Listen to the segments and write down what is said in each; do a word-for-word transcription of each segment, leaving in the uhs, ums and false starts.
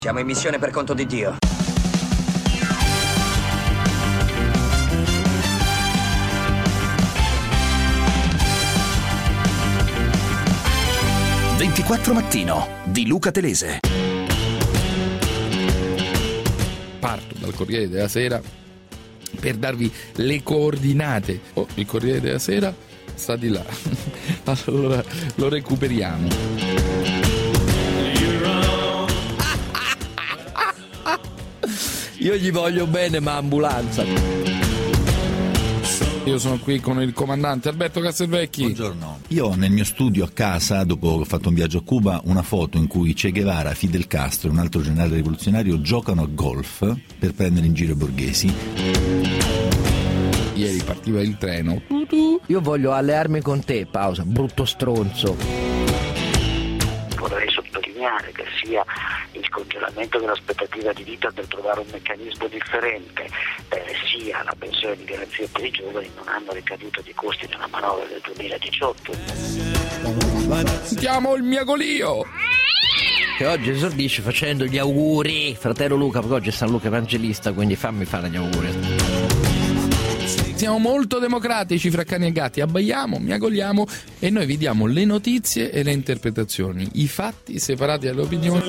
Siamo in missione per conto di Dio. ventiquattro Mattino di Luca Telese. Parto dal Corriere della Sera per darvi le coordinate. Oh, il Corriere della Sera sta di là. Allora lo recuperiamo. Io gli voglio bene, ma ambulanza. Io sono qui con il comandante Alberto Castelvecchi. Buongiorno. Io ho nel mio studio a casa, dopo che ho fatto un viaggio a Cuba, una foto in cui Che Guevara, Fidel Castro e un altro generale rivoluzionario giocano a golf per prendere in giro i borghesi. Ieri partiva il treno. Io voglio allearmi con te, pausa, brutto stronzo. Vorrei sottolineare che sia il congelamento dell'aspettativa di vita per trovare un meccanismo differente, eh, sia la pensione di garanzia per i giovani non hanno ricaduto di costi nella manovra del duemiladiciotto. Sentiamo il miagolio, Che oggi esordisce facendo gli auguri. Fratello Luca, perché oggi è San Luca Evangelista, quindi fammi fare gli auguri. siamo molto democratici fra cani e gatti, abbaiamo, miagoliamo e noi vi diamo le notizie e le interpretazioni, i fatti separati dalle opinioni.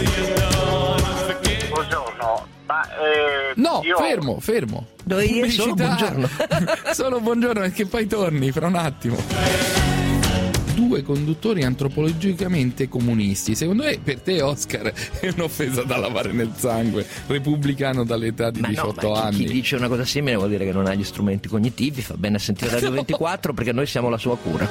Buongiorno, ma eh, no, io... fermo, fermo. Dove io solo buongiorno. Solo buongiorno, perché poi torni fra un attimo. Due conduttori antropologicamente comunisti. Secondo me per te, Oscar, è un'offesa da lavare nel sangue, repubblicano dall'età di ma diciotto no, ma anni. Chi, chi dice una cosa simile vuol dire che non ha gli strumenti cognitivi. Fa bene a sentire Radio ventiquattro perché noi siamo la sua cura.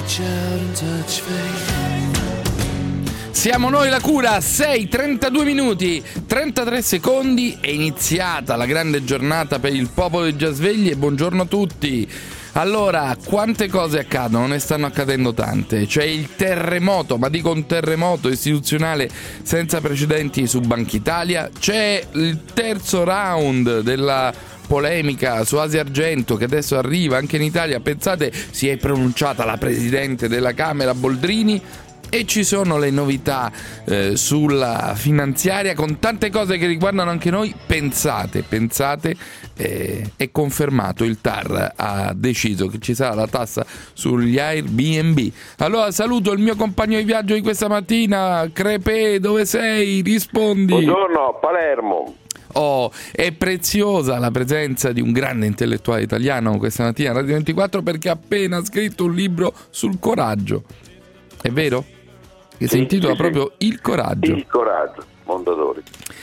Siamo noi la cura, sei, trentadue minuti, trentatré secondi, è iniziata la grande giornata per il popolo di già svegli e buongiorno a tutti. Allora, quante cose accadono? Ne stanno accadendo tante. C'è il terremoto, ma dico un terremoto istituzionale senza precedenti su Banca Italia. C'è il terzo round della polemica su Asia Argento che adesso arriva anche in Italia. Pensate, si è pronunciata la Presidente della Camera Boldrini. E ci sono le novità eh, sulla finanziaria con tante cose che riguardano anche noi. Pensate, pensate, eh, è confermato, il T A R ha deciso che ci sarà la tassa sugli Airbnb. Allora saluto il mio compagno di viaggio di questa mattina, Crepè, dove sei? Rispondi. Buongiorno, Palermo. Oh, è preziosa la presenza di un grande intellettuale italiano questa mattina a Radio ventiquattro perché ha appena scritto un libro sul coraggio. È vero? Che si sì, intitola sì, proprio sì. Il coraggio. Il coraggio, Mondadori.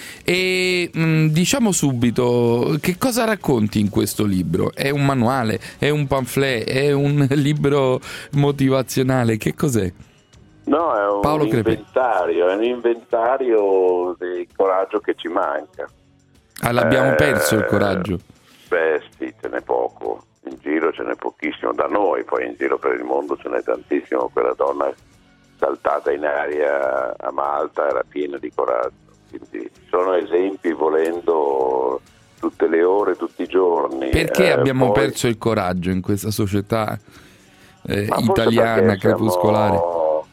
E mh, diciamo subito, che cosa racconti in questo libro? È un manuale? È un pamphlet? È un libro motivazionale? Che cos'è? No, è un Paolo inventario, è un inventario del coraggio che ci manca. Ah, l'abbiamo eh, perso il coraggio? Beh, sì, ce n'è poco. In giro ce n'è pochissimo da noi, poi in giro per il mondo ce n'è tantissimo. Quella donna saltata in aria a Malta era piena di coraggio. Quindi sono esempi, volendo, tutte le ore, tutti i giorni. Perché eh, abbiamo poi... perso il coraggio in questa società eh, Ma italiana crepuscolare? Siamo,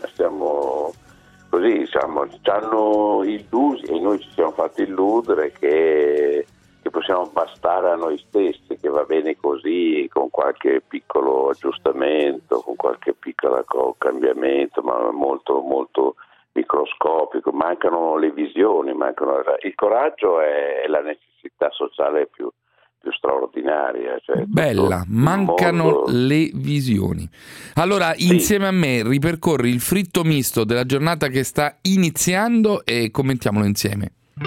siamo così, siamo, ci hanno illusi e noi ci siamo fatti illudere che, che possiamo bastare a noi stessi, che va bene così, con qualche piccolo aggiustamento, con qualche piccolo cambiamento, ma molto molto microscopico. Mancano le visioni, mancano il coraggio è la necessità sociale più, più straordinaria. Cioè Bella, mancano mondo... le visioni. Allora, sì. Insieme a me ripercorri il fritto misto della giornata che sta iniziando e commentiamolo insieme.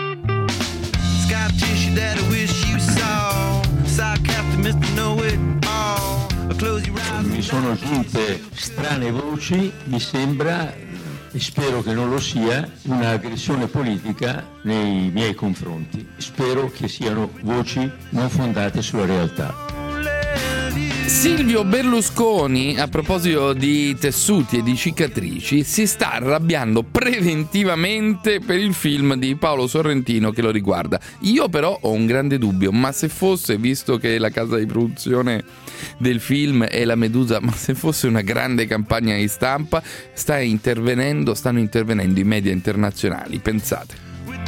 Mi sono giunte strane voci, mi sembra, e spero che non lo sia, un'aggressione politica nei miei confronti. Spero che siano voci non fondate sulla realtà. Silvio Berlusconi, a proposito di tessuti e di cicatrici, si sta arrabbiando preventivamente per il film di Paolo Sorrentino che lo riguarda. Io però ho un grande dubbio, ma se fosse, visto che la casa di produzione del film è la Medusa, ma se fosse una grande campagna di stampa, sta intervenendo, stanno intervenendo i media internazionali, pensate.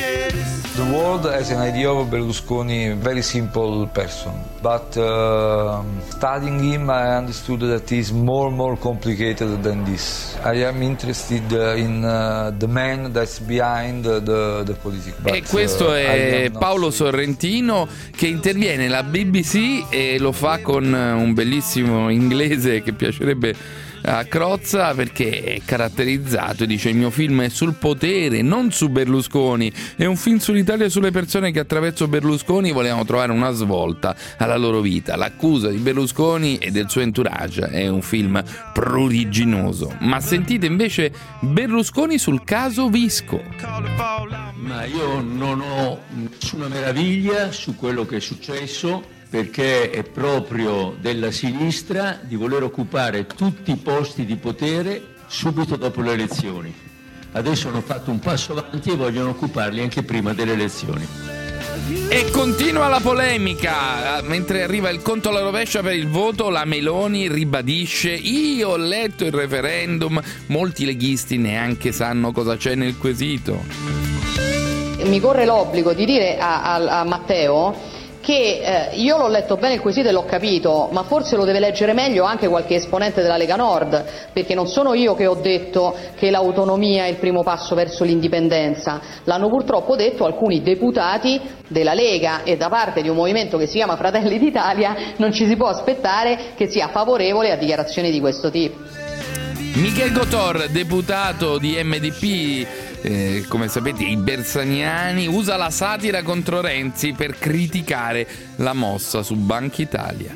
The world has an idea of Berlusconi, a very simple person, but uh, studying him I understood that he's more and more complicated than this. I am interested in uh, the man that's behind the, the politics. E questo uh, è Paolo Sorrentino che interviene alla B B C e lo fa con un bellissimo inglese che piacerebbe a Crozza, perché è caratterizzato, dice: il mio film è sul potere, non su Berlusconi, è un film sull'Italia e sulle persone che attraverso Berlusconi volevano trovare una svolta alla loro vita. L'accusa di Berlusconi e del suo entourage è un film pruriginoso. Ma sentite invece Berlusconi sul caso Visco. Ma io non ho nessuna meraviglia su quello che è successo, perché è proprio della sinistra di voler occupare tutti i posti di potere subito dopo le elezioni. Adesso hanno fatto un passo avanti e vogliono occuparli anche prima delle elezioni. E continua la polemica. Mentre arriva il conto alla rovescia per il voto, la Meloni ribadisce: io ho letto il referendum. Molti leghisti neanche sanno cosa c'è nel quesito. Mi corre l'obbligo di dire a, a, a Matteo che eh, io l'ho letto bene il quesito e l'ho capito, ma forse lo deve leggere meglio anche qualche esponente della Lega Nord, perché non sono io che ho detto che l'autonomia è il primo passo verso l'indipendenza, l'hanno purtroppo detto alcuni deputati della Lega, e da parte di un movimento che si chiama Fratelli d'Italia non ci si può aspettare che sia favorevole a dichiarazioni di questo tipo. Michel Gotor, deputato di M D P, eh, come sapete i bersaniani, usa la satira contro Renzi per criticare la mossa su Banca Italia.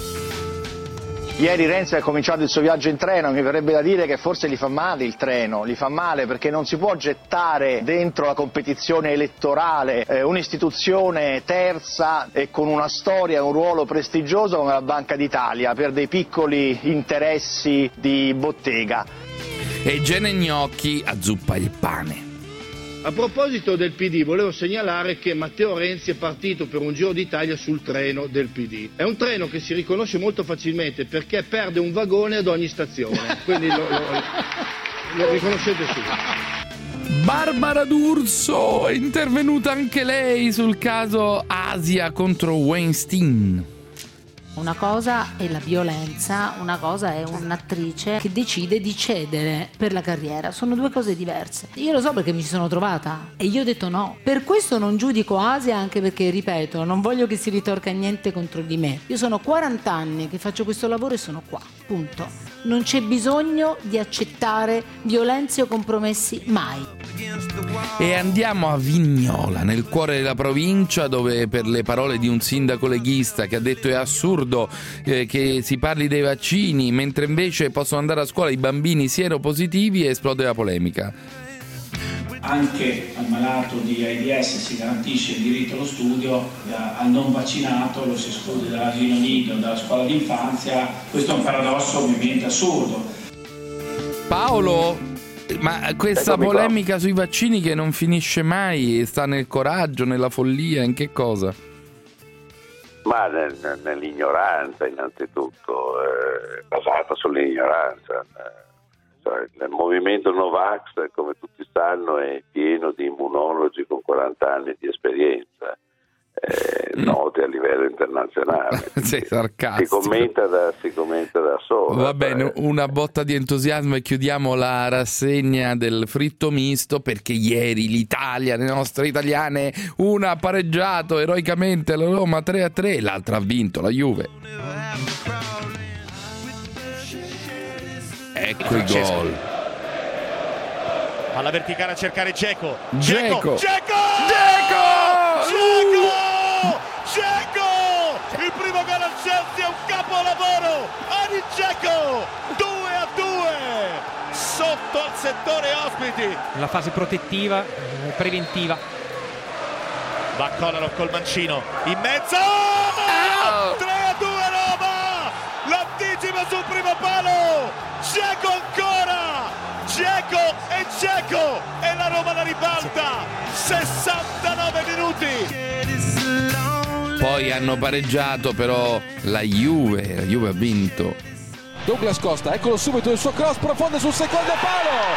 Ieri Renzi ha cominciato il suo viaggio in treno, mi verrebbe da dire che forse gli fa male il treno, gli fa male perché non si può gettare dentro la competizione elettorale eh, un'istituzione terza e con una storia e un ruolo prestigioso come la Banca d'Italia per dei piccoli interessi di bottega. E Gene Gnocchi azzuppa il pane. A proposito del P D, volevo segnalare che Matteo Renzi è partito per un giro d'Italia sul treno del P D. È un treno che si riconosce molto facilmente perché perde un vagone ad ogni stazione, quindi lo, lo, lo riconoscete subito. Barbara D'Urso è intervenuta anche lei sul caso Asia contro Weinstein. Una cosa è la violenza, una cosa è un'attrice che decide di cedere per la carriera, sono due cose diverse. Io lo so perché mi ci sono trovata e io ho detto no. Per questo non giudico Asia, anche perché, ripeto, non voglio che si ritorca niente contro di me. Io sono quaranta anni che faccio questo lavoro e sono qua, punto. Non c'è bisogno di accettare violenze o compromessi mai. E andiamo a Vignola, nel cuore della provincia, dove per le parole di un sindaco leghista che ha detto è assurdo eh, che si parli dei vaccini, mentre invece possono andare a scuola i bambini sieropositivi, esplode la polemica. Anche al malato di AIDS si garantisce il diritto allo studio, al non vaccinato lo si esclude dall'asilo nido, dalla scuola d'infanzia. Questo è un paradosso ovviamente assurdo. Paolo, ma questa Eccomi polemica qua. sui vaccini che non finisce mai, sta nel coraggio, nella follia, in che cosa? Ma nel, nell'ignoranza innanzitutto, eh, basata sull'ignoranza. Eh, cioè, il movimento Novax, come tutti sanno, è pieno di immunologi con quaranta anni di esperienza, eh, mm. noti a livello internazionale. Sei sarcastico. Si commenta da, si commenta da solo. Va bene, cioè. una botta di entusiasmo e chiudiamo la rassegna del fritto misto, perché ieri l'Italia, le nostre italiane, una ha pareggiato eroicamente la Roma tre a tre, l'altra ha vinto, la Juve. Ecco i gol. Alla verticale a cercare Dzeko. Dzeko. Dzeko! Dzeko! Dzeko! Dzeko! Il primo gol al Chelsea è un capolavoro! Ani Dzeko! due a due! Sotto al settore ospiti. La fase protettiva, preventiva. Va Kolarov col mancino. In mezzo! Oh! tre a due Roma! L'anticipo sul primo palo! Dzeko ancora! Dzeko e Dzeko! E la Roma la ribalta! sessantanove minuti! Poi hanno pareggiato però la Juve, la Juve ha vinto. Douglas Costa, eccolo subito il suo cross profondo sul secondo palo!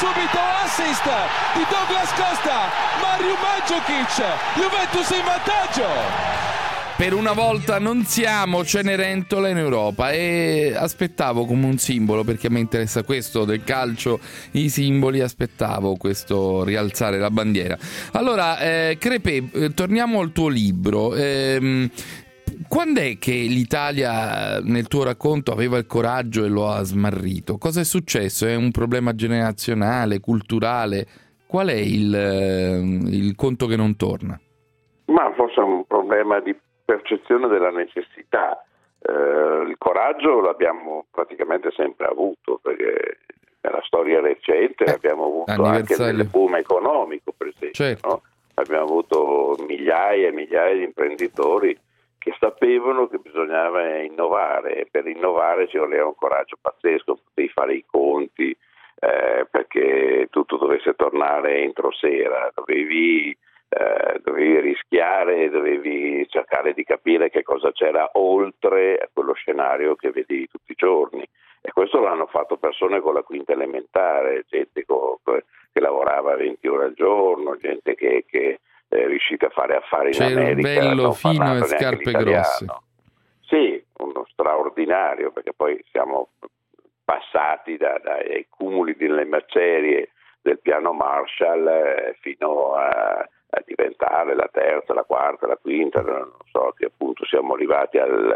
subito assist di Douglas Costa, Mario Mandžukić, Juventus in vantaggio. Per una volta non siamo Cenerentola in Europa, e aspettavo come un simbolo, perché a me interessa questo del calcio, i simboli, aspettavo questo rialzare la bandiera. Allora, eh, Crepè, eh, torniamo al tuo libro. Eh, quando è che l'Italia, nel tuo racconto, aveva il coraggio e lo ha smarrito? Cosa è successo? È un problema generazionale, culturale? Qual è il, il conto che non torna? Ma forse è un problema di percezione della necessità. Eh, il coraggio l'abbiamo praticamente sempre avuto, perché nella storia recente eh, l'abbiamo avuto anche nel boom economico, per esempio. Certo. No? Abbiamo avuto migliaia e migliaia di imprenditori che sapevano che bisognava innovare, e per innovare ci voleva un coraggio pazzesco, potevi fare i conti eh, perché tutto dovesse tornare entro sera, dovevi Eh, dovevi rischiare, dovevi cercare di capire che cosa c'era oltre a quello scenario che vedi tutti i giorni, e questo l'hanno fatto persone con la quinta elementare, gente co- che lavorava venti ore al giorno, gente che, che è riuscita a fare affari in America, cervello fino e scarpe grosse. Sì, uno straordinario, perché poi siamo passati da, dai cumuli delle macerie del piano Marshall eh, fino a a diventare la terza, la quarta, la quinta, non so, che appunto siamo arrivati al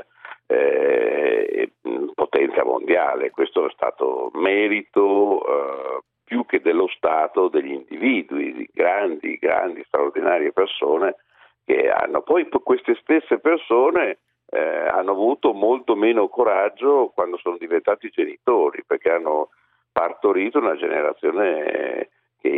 eh, potenza mondiale. Questo è stato merito eh, più che dello Stato, degli individui, di grandi, grandi, straordinarie persone che hanno. Poi queste stesse persone eh, hanno avuto molto meno coraggio quando sono diventati genitori, perché hanno partorito una generazione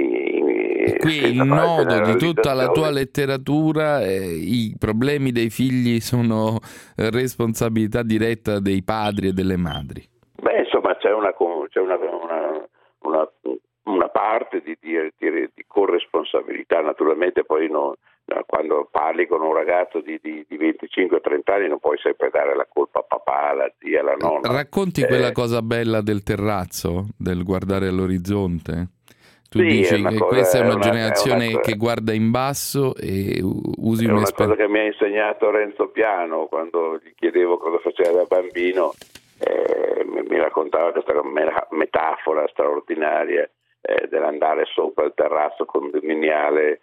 che qui il nodo di tutta la tua letteratura, eh, i problemi dei figli sono responsabilità diretta dei padri e delle madri. Beh, insomma, c'è una, c'è una, una, una, una parte di, di, di, di corresponsabilità. Naturalmente poi no, quando parli con un ragazzo di, di, di venticinque trenta anni non puoi sempre dare la colpa a papà, alla zia, alla nonna. Racconti eh, quella cosa bella del terrazzo, del guardare all'orizzonte? Tu sì, dici che cosa, questa è una, una generazione è una, che guarda in basso e usi è un una esper- cosa che mi ha insegnato Renzo Piano quando gli chiedevo cosa faceva da bambino. Eh, mi, mi raccontava questa metafora straordinaria eh, dell'andare sopra il terrazzo condominiale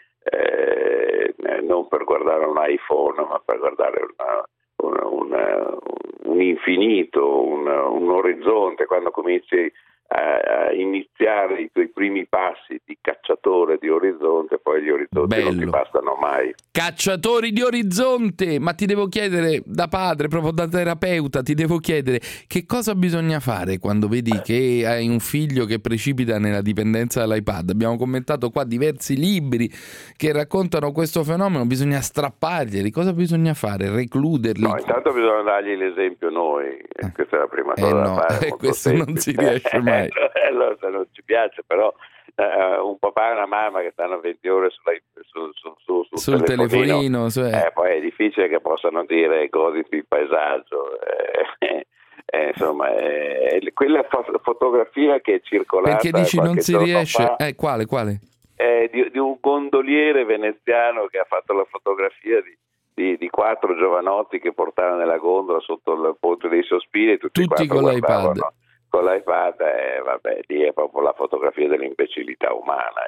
eh, non per guardare un iPhone, ma per guardare una, una, una, un infinito, un, un orizzonte. Quando cominci a iniziare i tuoi primi passi di cacciatore di orizzonte, poi gli orizzonti Bello. non ti bastano mai. Cacciatori di orizzonte, ma ti devo chiedere, da padre, proprio da terapeuta, ti devo chiedere che cosa bisogna fare quando vedi che hai un figlio che precipita nella dipendenza dall'iPad. Abbiamo commentato qua diversi libri che raccontano questo fenomeno, bisogna strapparglieli, cosa bisogna fare? Recluderli? No, intanto bisogna dargli l'esempio noi, eh. questa è la prima cosa eh da no, fare. Eh, questo semplice. Non si riesce mai. Allora, se non ci piace, però uh, un papà e una mamma che stanno venti ore sulla, su, su, su, sul, sul telefonino, telefonino cioè. eh, poi è difficile che possano dire goditi il paesaggio. Eh, eh, insomma, eh, quella fo- fotografia che è circolata. Perché dici non si riesce? Fa, eh, quale, quale? Eh, di, di un gondoliere veneziano che ha fatto la fotografia di. Di, di quattro giovanotti che portavano nella gondola sotto il ponte dei Sospiri e tutti, tutti con l'iPad. Con l'iPad, eh, vabbè, lì è proprio la fotografia dell'imbecillità umana.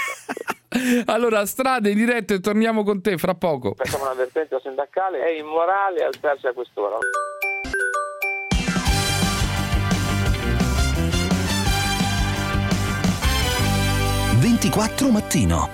Allora, Strade in diretta e torniamo con te fra poco. Facciamo un'avvertenza sindacale, è immorale alzarsi a quest'ora. ventiquattro mattino.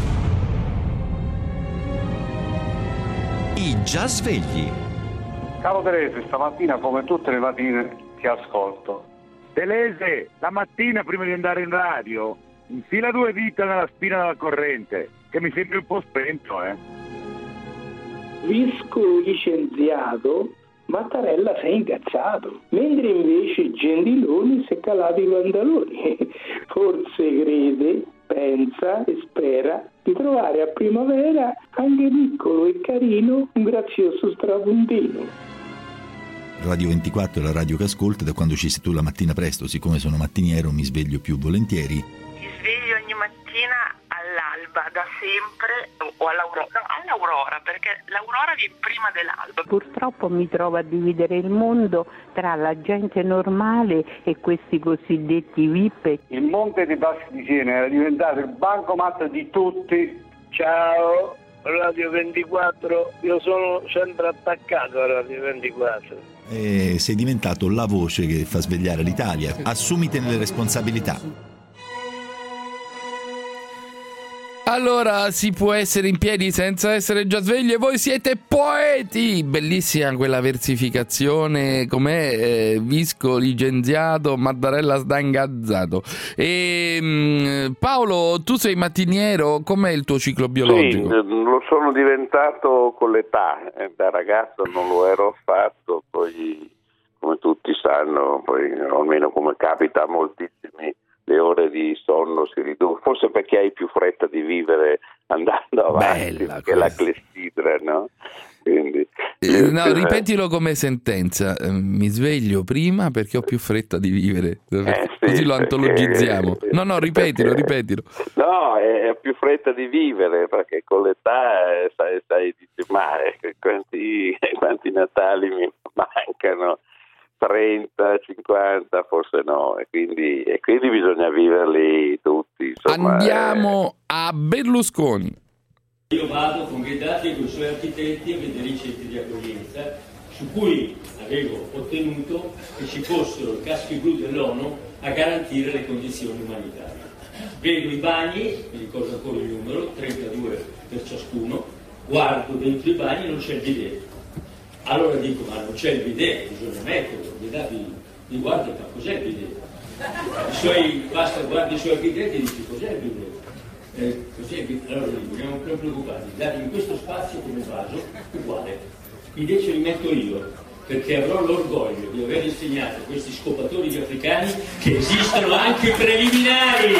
I già svegli. Caro Telese, stamattina come tutte le mattine ti ascolto. Telese, la mattina prima di andare in radio, infila due dita nella spina della corrente, che mi sembri un po' spento, eh. Visco licenziato, Mattarella si è incazzato, mentre invece Gentiloni si è calato i pantaloni. Forse crede, pensa e spera di trovare a primavera, anche piccolo e carino, un grazioso strapuntino. Radio ventiquattro è la radio che ascolto, da quando ci sei tu la mattina presto, siccome sono mattiniero mi sveglio più volentieri. Ti mattina all'alba, da sempre, o all'aurora, no, all'aurora, perché l'aurora viene prima dell'alba. Purtroppo mi trovo a dividere il mondo tra la gente normale e questi cosiddetti V I P. Il Monte dei Paschi di Siena era diventato il bancomat di tutti. Ciao Radio ventiquattro, io sono sempre attaccato a Radio ventiquattro. E sei diventato la voce che fa svegliare l'Italia. Assumitene le responsabilità. Allora, si può essere in piedi senza essere già svegli e voi siete poeti! Bellissima quella versificazione, com'è? Eh, Visco licenziato, Mattarella sdangazzato. E, mh, Paolo, tu sei mattiniero, com'è il tuo ciclo biologico? Sì, lo sono diventato con l'età, da ragazzo non lo ero affatto, poi come tutti sanno, poi almeno come capita a moltissimi, le ore di sonno si riducono, forse perché hai più fretta di vivere andando avanti, che la clessidra, no? Quindi, eh, no, ripetilo come sentenza, eh, mi sveglio prima perché ho più fretta di vivere, eh, sì, così lo antologizziamo. Perché, no, no, ripetilo, perché, ripetilo. No, è più fretta di vivere, perché con l'età eh, sai, sai dici, ma eh, quanti, quanti Natali mi mancano? trenta, cinquanta, forse no, e quindi, e quindi bisogna viverli tutti. Insomma, Andiamo eh. a Berlusconi. Io vado con Ghedati e con i suoi architetti a vedere i centri di accoglienza, su cui avevo ottenuto che ci fossero i caschi blu dell'ONU a garantire le condizioni umanitarie. Vedo i bagni, mi ricordo ancora il numero, trentadue per ciascuno, guardo dentro i bagni e non c'è il bidet. Allora dico, ma non c'è il bidet, bisogna metterlo, mi, mi guarda, ma cos'è il bidet? I suoi, basta, guardi i suoi architetti e dici, cos'è il bidet? Eh, cos'è il bidet? Allora dico, non siamo preoccupati, date in questo spazio come vaso, uguale. I bidet ce li metto io, perché avrò l'orgoglio di aver insegnato a questi scopatori africani che esistono anche i preliminari.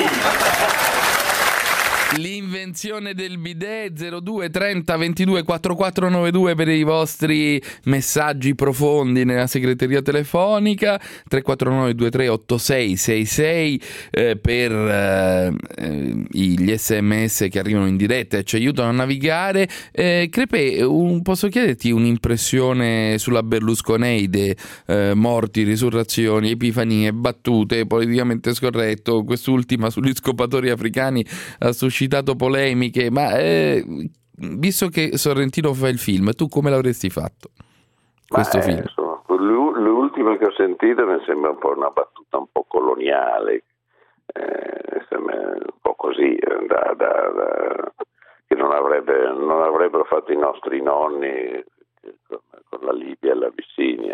L'invenzione del bidet. Zero due trenta ventidue quarantaquattro novantadue per i vostri messaggi profondi nella segreteria telefonica, tre quattro nove due tre otto sei sei sei eh, per eh, gli sms che arrivano in diretta e ci aiutano a navigare. eh, Crepe, un, posso chiederti un'impressione sulla Berlusconeide? eh, morti, risurrezioni, epifanie, battute, politicamente scorretto, quest'ultima sugli scopatori africani ha suscitato citato polemiche, ma eh, visto che Sorrentino fa il film, tu come l'avresti fatto questo ma, film? Eh, insomma, l'ultima che ho sentito mi sembra un po' una battuta un po' coloniale, eh, sembra un po' così, da, da, da, che non, avrebbe, non avrebbero fatto i nostri nonni con, con la Libia e l'Abissinia.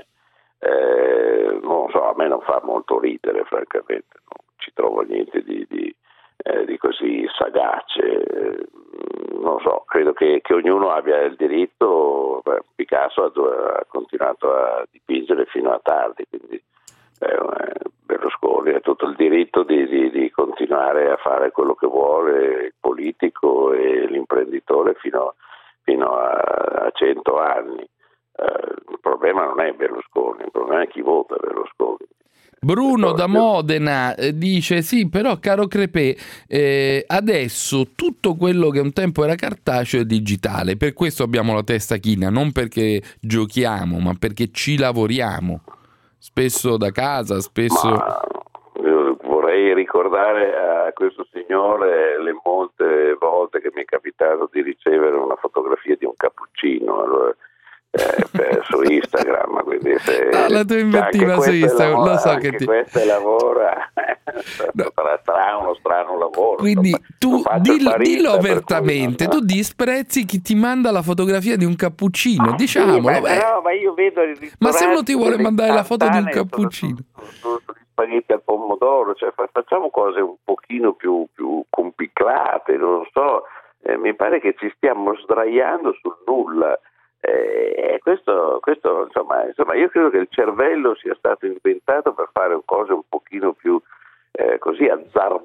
Eh, non so, a me non fa molto ridere, francamente, non ci trovo niente di, di Eh, di così sagace, eh, non so, credo che, che ognuno abbia il diritto. Beh, Picasso ha, ha continuato a dipingere fino a tardi, quindi eh, Berlusconi ha tutto il diritto di, di, di continuare a fare quello che vuole, il politico e l'imprenditore fino, fino a cento anni. Eh, il problema non è Berlusconi, il problema è chi vota Berlusconi. Bruno da Modena dice sì, però caro Crepè, eh, adesso tutto quello che un tempo era cartaceo è digitale, per questo abbiamo la testa china, non perché giochiamo ma perché ci lavoriamo, spesso da casa, spesso... Ma io vorrei ricordare a questo signore le molte volte che mi è capitato di ricevere una fotografia di un cappuccino, allora, Eh, per, su Instagram, quindi se ah, la tua invettiva su Instagram, lavora, lo so che ti questa lavora no. sarà uno strano lavoro, quindi insomma, tu dillo, dillo apertamente, cui, no? Tu disprezzi chi ti manda la fotografia di un cappuccino, ah, diciamolo, sì, ma, no, ma io vedo ma se uno ti vuole mandare la foto di un cappuccino su, su, spaghetti al pomodoro, cioè facciamo cose un pochino più, più complicate, non so, eh, mi pare che ci stiamo sdraiando sul nulla. Eh, questo, questo insomma, insomma, io credo che il cervello sia stato inventato per fare cose un pochino più eh, così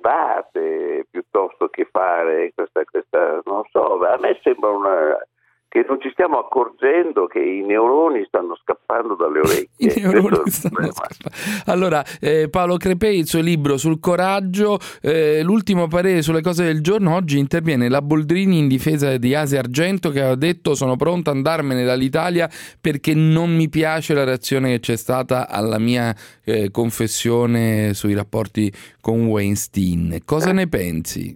azzardate piuttosto che fare questa, questa, non so, a me sembra una, che non ci stiamo accorgendo che i neuroni stanno scappando dalle orecchie. I neuroni stanno scappando. Allora, eh, Paolo Crepei, il suo libro sul coraggio, eh, l'ultimo parere sulle cose del giorno. Oggi interviene la Boldrini in difesa di Asia Argento, che ha detto: sono pronto ad andarmene dall'Italia perché non mi piace la reazione che c'è stata alla mia eh, confessione sui rapporti con Weinstein. Cosa eh. ne pensi?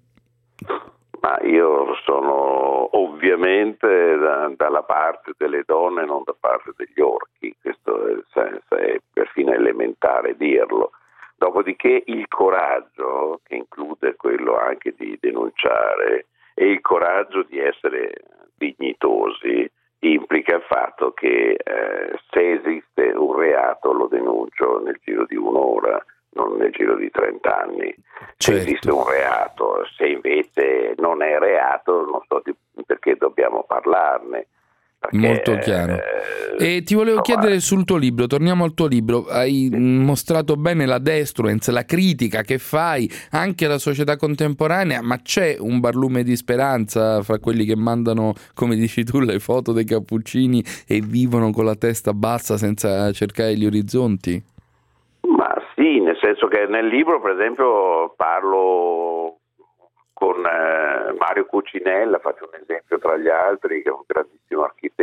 Ma io sono ovviamente da, dalla parte delle donne, non da parte degli orchi, questo è, è perfino elementare dirlo. Dopodiché il coraggio, che include quello anche di denunciare, e il coraggio di essere dignitosi, implica il fatto che eh, se esiste un reato lo denuncio nel giro di un'ora, non nel giro di trenta anni. Se certo. esiste un reato, se invece non è reato, non so di, perché dobbiamo parlarne. Perché, Molto chiaro. Eh, e ti volevo insomma, chiedere sul tuo libro, torniamo al tuo libro, hai sì. mostrato bene la destruence, la critica che fai anche alla società contemporanea, ma c'è un barlume di speranza fra quelli che mandano, come dici tu, le foto dei cappuccini e vivono con la testa bassa senza cercare gli orizzonti? Ma sì, nel senso che nel libro, per esempio, parlo con eh, Mario Cucinella, faccio un esempio tra gli altri, che è un grandissimo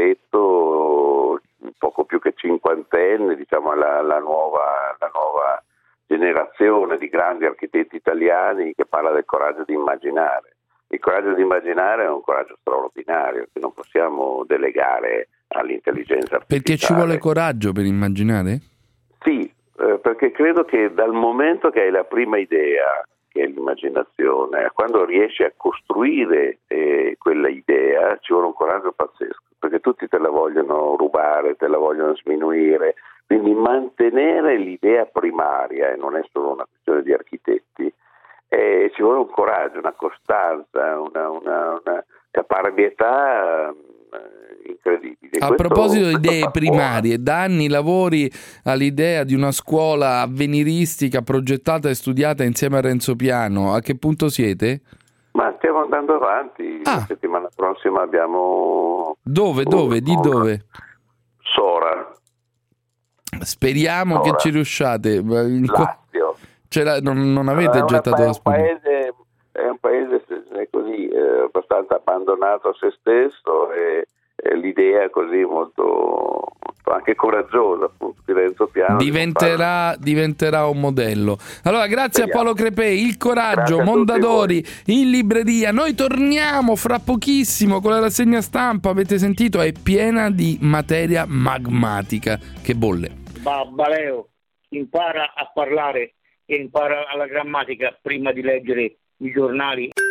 architetto, poco più che cinquantenne, diciamo la, la, nuova, la nuova generazione di grandi architetti italiani, che parla del coraggio di immaginare. Il coraggio di immaginare è un coraggio straordinario che non possiamo delegare all'intelligenza artificiale. Perché ci vuole coraggio per immaginare? Sì, eh, perché credo che dal momento che hai la prima idea, che è l'immaginazione, quando riesci a costruire eh, quella idea, ci vuole un coraggio pazzesco, perché tutti te la vogliono rubare, te la vogliono sminuire, quindi mantenere l'idea primaria, e non è solo una questione di architetti, eh, ci vuole un coraggio, una costanza, una, una, una caparbietà eh, incredibile. A questo, proposito di idee fa primarie, da anni lavori all'idea di una scuola avveniristica progettata e studiata insieme a Renzo Piano. A che punto siete? Ma stiamo andando avanti. Ah. La settimana prossima abbiamo... Dove? Dove? Di dove? Sora. Speriamo Sora. che ci riusciate. Lazio. La, non, non avete è gettato una, la spugna. È un paese, è un paese è così, eh, abbastanza abbandonato a se stesso, e, e l'idea è così molto, molto anche coraggiosa, appunto, di Renzo Piano. Diventerà, diventerà un modello. Allora, grazie Speriamo. a Paolo Crepei. Il coraggio, Mondadori in libreria. Noi torniamo fra pochissimo con la rassegna stampa. Avete sentito? È piena di materia magmatica che bolle. Babbaleo, impara a parlare e impara la grammatica prima di leggere i giornali.